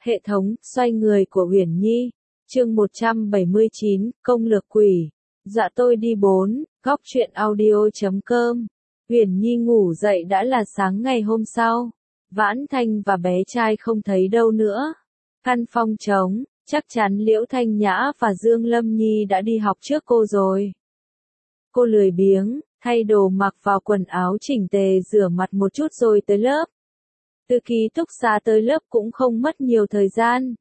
Hệ thống, xoay người của Uyển Nhi. Chương 179, công lược quỷ. Dạ tôi đi 4, góc truyện audio.com. Uyển Nhi ngủ dậy đã là sáng ngày hôm sau. Vãn Thanh và bé trai không thấy đâu nữa. Căn phòng trống, chắc chắn Liễu Thanh Nhã và Dương Lâm Nhi đã đi học trước cô rồi. Cô lười biếng, thay đồ mặc vào quần áo chỉnh tề, rửa mặt một chút rồi tới lớp. Từ ký túc xá tới lớp cũng không mất nhiều thời gian.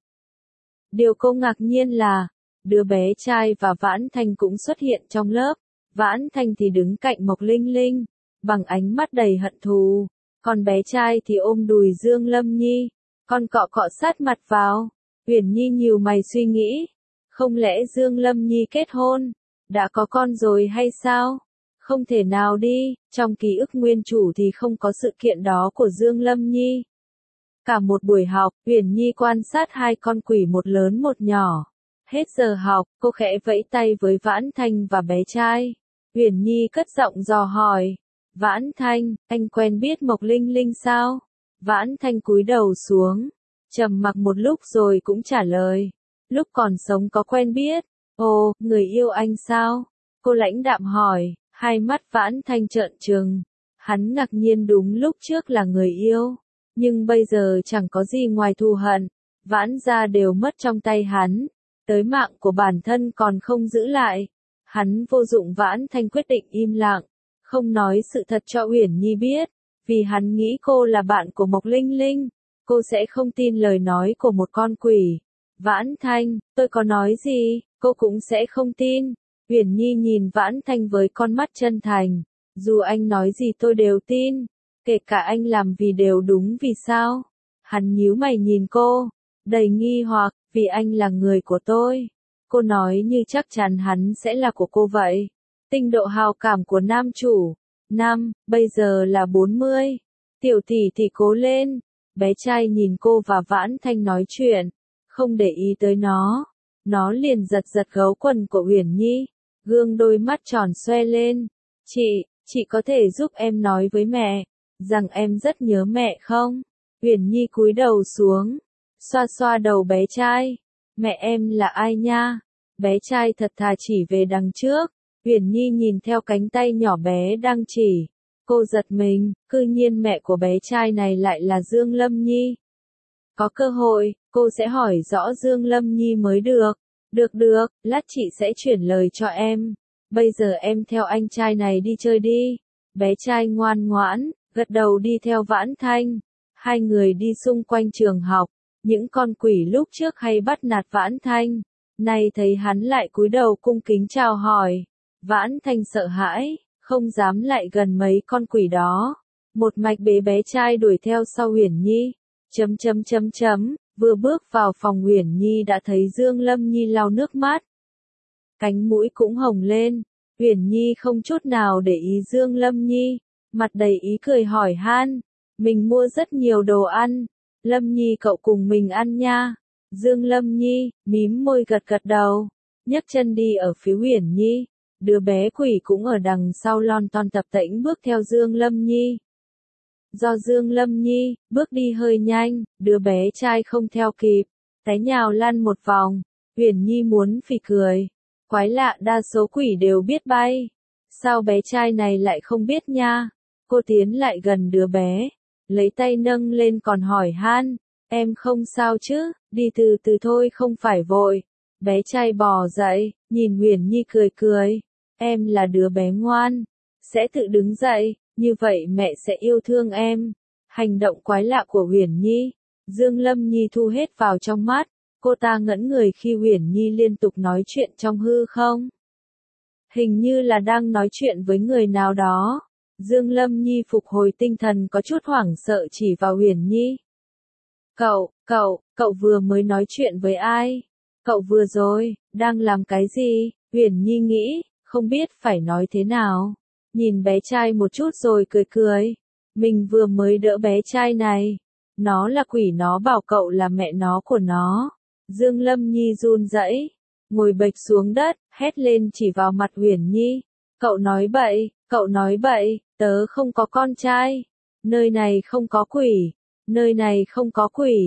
Điều cô ngạc nhiên là, đứa bé trai và Vãn Thanh cũng xuất hiện trong lớp. Vãn Thanh thì đứng cạnh Mộc Linh Linh, bằng ánh mắt đầy hận thù. Còn bé trai thì ôm đùi Dương Lâm Nhi, còn cọ cọ sát mặt vào. Uyển Nhi nhíu mày suy nghĩ, không lẽ Dương Lâm Nhi kết hôn, đã có con rồi hay sao? Không thể nào đi, trong ký ức nguyên chủ thì không có sự kiện đó của Dương Lâm Nhi. Cả một buổi học, Uyển Nhi quan sát hai con quỷ, một lớn một nhỏ. Hết giờ học, cô khẽ vẫy tay với Vãn Thanh và bé trai. Uyển Nhi cất giọng dò hỏi, Vãn Thanh, anh quen biết Mộc Linh Linh sao? Vãn Thanh cúi đầu xuống, trầm mặc một lúc rồi cũng trả lời, lúc còn sống có quen biết. Ồ, người yêu anh sao? Cô lãnh đạm hỏi. Hai mắt Vãn Thanh trợn trừng. Hắn ngạc nhiên, đúng lúc trước là người yêu, nhưng bây giờ chẳng có gì ngoài thù hận. Vãn gia đều mất trong tay hắn, tới mạng của bản thân còn không giữ lại. Hắn vô dụng. Vãn Thanh quyết định im lặng, không nói sự thật cho Uyển Nhi biết, vì hắn nghĩ cô là bạn của Mộc Linh Linh, cô sẽ không tin lời nói của một con quỷ. Vãn Thanh, tôi có nói gì, cô cũng sẽ không tin. Uyển Nhi nhìn Vãn Thanh với con mắt chân thành, dù anh nói gì tôi đều tin, kể cả anh làm vì đều đúng. Vì sao? Hắn nhíu mày nhìn cô, đầy nghi hoặc. Vì anh là người của tôi. Cô nói như chắc chắn hắn sẽ là của cô vậy. Tinh độ hào cảm của nam chủ. Bây giờ là 40. Tiểu tỷ thì cố lên. Bé trai nhìn cô và Vãn Thanh nói chuyện, không để ý tới nó. Nó liền giật giật gấu quần của Uyển Nhi, gương đôi mắt tròn xoe lên. Chị có thể giúp em nói với mẹ, rằng em rất nhớ mẹ không? Uyển Nhi cúi đầu xuống, xoa xoa đầu bé trai. Mẹ em là ai nha? Bé trai thật thà chỉ về đằng trước. Uyển Nhi nhìn theo cánh tay nhỏ bé đang chỉ. Cô giật mình, cư nhiên mẹ của bé trai này lại là Dương Lâm Nhi. Có cơ hội, cô sẽ hỏi rõ Dương Lâm Nhi mới được. Được, lát chị sẽ chuyển lời cho em. Bây giờ em theo anh trai này đi chơi đi. Bé trai ngoan ngoãn, gật đầu đi theo Vãn Thanh. Hai người đi xung quanh trường học. Những con quỷ lúc trước hay bắt nạt Vãn Thanh, nay thấy hắn lại cúi đầu cung kính chào hỏi. Vãn Thanh sợ hãi, không dám lại gần mấy con quỷ đó. Một mạch bế bé trai đuổi theo sau Uyển Nhi. Vừa bước vào phòng, Uyển Nhi đã thấy Dương Lâm Nhi lau nước mắt. Cánh mũi cũng hồng lên. Uyển Nhi không chút nào để ý Dương Lâm Nhi, mặt đầy ý cười hỏi han, mình mua rất nhiều đồ ăn. Lâm Nhi cậu cùng mình ăn nha. Dương Lâm Nhi, mím môi gật gật đầu, nhấc chân đi ở phía Uyển Nhi. Đứa bé quỷ cũng ở đằng sau lon ton tập tễnh bước theo Dương Lâm Nhi. Do Dương Lâm Nhi bước đi hơi nhanh, đứa bé trai không theo kịp, té nhào lăn một vòng. Uyển Nhi muốn phì cười. Quái lạ, đa số quỷ đều biết bay, sao bé trai này lại không biết nha? Cô tiến lại gần đứa bé, lấy tay nâng lên còn hỏi han, em không sao chứ? Đi từ từ thôi, không phải vội. Bé trai bò dậy, nhìn Uyển Nhi cười, em là đứa bé ngoan, sẽ tự đứng dậy, như vậy mẹ sẽ yêu thương em. Hành động quái lạ của Uyển Nhi, Dương Lâm Nhi thu hết vào trong mắt. Cô ta ngẩn người khi Uyển Nhi liên tục nói chuyện trong hư không. Hình như là đang nói chuyện với người nào đó. Dương Lâm Nhi phục hồi tinh thần, có chút hoảng sợ chỉ vào Uyển Nhi. Cậu vừa mới nói chuyện với ai? Cậu vừa rồi, đang làm cái gì? Uyển Nhi nghĩ, không biết phải nói thế nào. Nhìn bé trai một chút rồi cười. Mình vừa mới đỡ bé trai này. Nó là quỷ, nó bảo cậu là mẹ nó của nó. Dương Lâm Nhi run rẩy, ngồi bệt xuống đất, hét lên chỉ vào mặt Uyển Nhi. Cậu nói bậy, tớ không có con trai. Nơi này không có quỷ.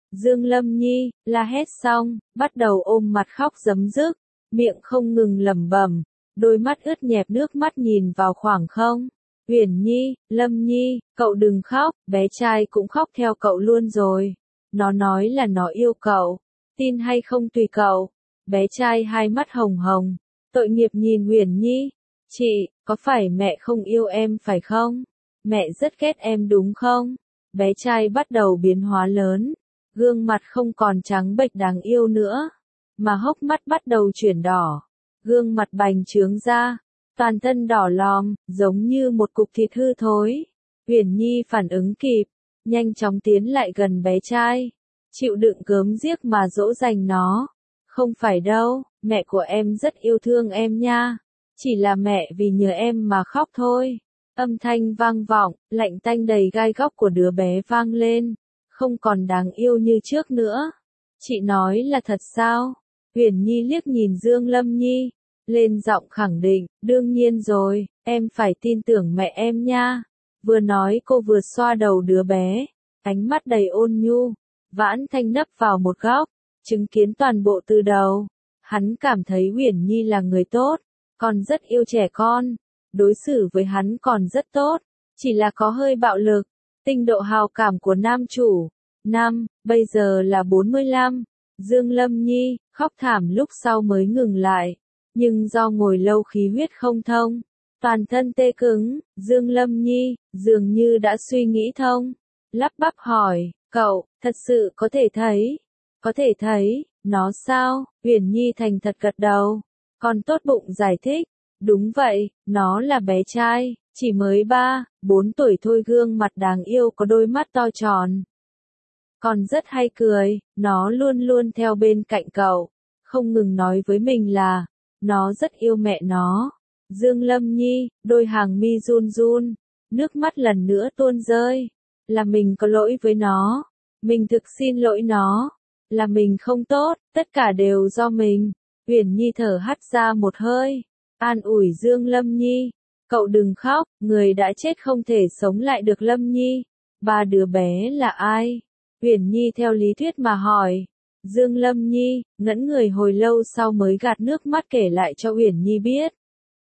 Dương Lâm Nhi, la hét xong, bắt đầu ôm mặt khóc rấm rứt, miệng không ngừng lẩm bẩm, đôi mắt ướt nhẹp nước mắt nhìn vào khoảng không. Uyển Nhi, Lâm Nhi, cậu đừng khóc, bé trai cũng khóc theo cậu luôn rồi. Nó nói là nó yêu cậu, tin hay không tùy cậu. Bé trai hai mắt hồng hồng, tội nghiệp nhìn Uyển Nhi. Chị, có phải mẹ không yêu em phải không? Mẹ rất ghét em đúng không? Bé trai bắt đầu biến hóa lớn, gương mặt không còn trắng bệch đáng yêu nữa, mà hốc mắt bắt đầu chuyển đỏ, gương mặt bành trướng ra, toàn thân đỏ lòm, giống như một cục thịt hư thối. Uyển Nhi phản ứng kịp, nhanh chóng tiến lại gần bé trai, chịu đựng gớm ghiếc mà dỗ dành nó. Không phải đâu, mẹ của em rất yêu thương em nha, chỉ là mẹ vì nhớ em mà khóc thôi. Âm thanh vang vọng, lạnh tanh đầy gai góc của đứa bé vang lên, không còn đáng yêu như trước nữa. Chị nói là thật sao? Uyển Nhi liếc nhìn Dương Lâm Nhi, lên giọng khẳng định, đương nhiên rồi, em phải tin tưởng mẹ em nha. Vừa nói cô vừa xoa đầu đứa bé, ánh mắt đầy ôn nhu. Vãn Thanh nấp vào một góc, chứng kiến toàn bộ từ đầu. Hắn cảm thấy Uyển Nhi là người tốt, còn rất yêu trẻ con, đối xử với hắn còn rất tốt, chỉ là có hơi bạo lực. Tinh độ hào cảm của nam chủ, bây giờ là 45. Dương Lâm Nhi, khóc thảm lúc sau mới ngừng lại, nhưng do ngồi lâu khí huyết không thông, toàn thân tê cứng, Dương Lâm Nhi, dường như đã suy nghĩ thông, lắp bắp hỏi, cậu, thật sự có thể thấy, nó sao? Uyển Nhi thành thật gật đầu, còn tốt bụng giải thích, đúng vậy, nó là bé trai, chỉ mới 4 tuổi thôi, gương mặt đáng yêu có đôi mắt to tròn. Còn rất hay cười, nó luôn luôn theo bên cạnh cậu, không ngừng nói với mình là, nó rất yêu mẹ nó. Dương Lâm Nhi, đôi hàng mi run run, nước mắt lần nữa tuôn rơi, là mình có lỗi với nó, mình thực xin lỗi nó, là mình không tốt, tất cả đều do mình. Uyển Nhi thở hắt ra một hơi, an ủi Dương Lâm Nhi, cậu đừng khóc, người đã chết không thể sống lại được. Lâm Nhi, ba đứa bé là ai? Uyển Nhi theo lý thuyết mà hỏi. Dương Lâm Nhi, ngẩn người hồi lâu sau mới gạt nước mắt kể lại cho Uyển Nhi biết.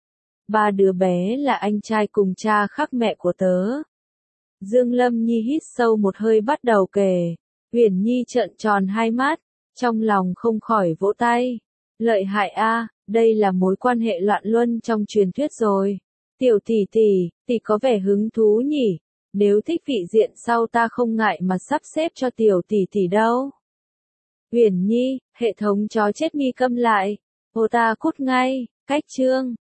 Ba đứa bé là anh trai cùng cha khác mẹ của tớ. Dương Lâm Nhi hít sâu một hơi bắt đầu kể. Uyển Nhi trợn tròn hai mắt, trong lòng không khỏi vỗ tay. Lợi hại a, đây là mối quan hệ loạn luân trong truyền thuyết rồi. Tiểu tỷ tỷ có vẻ hứng thú nhỉ? Nếu thích vị diện sau ta không ngại mà sắp xếp cho tiểu tỷ tỷ đâu. Uyển Nhi, hệ thống chó chết mi câm lại. Ô ta cút ngay, cách chương.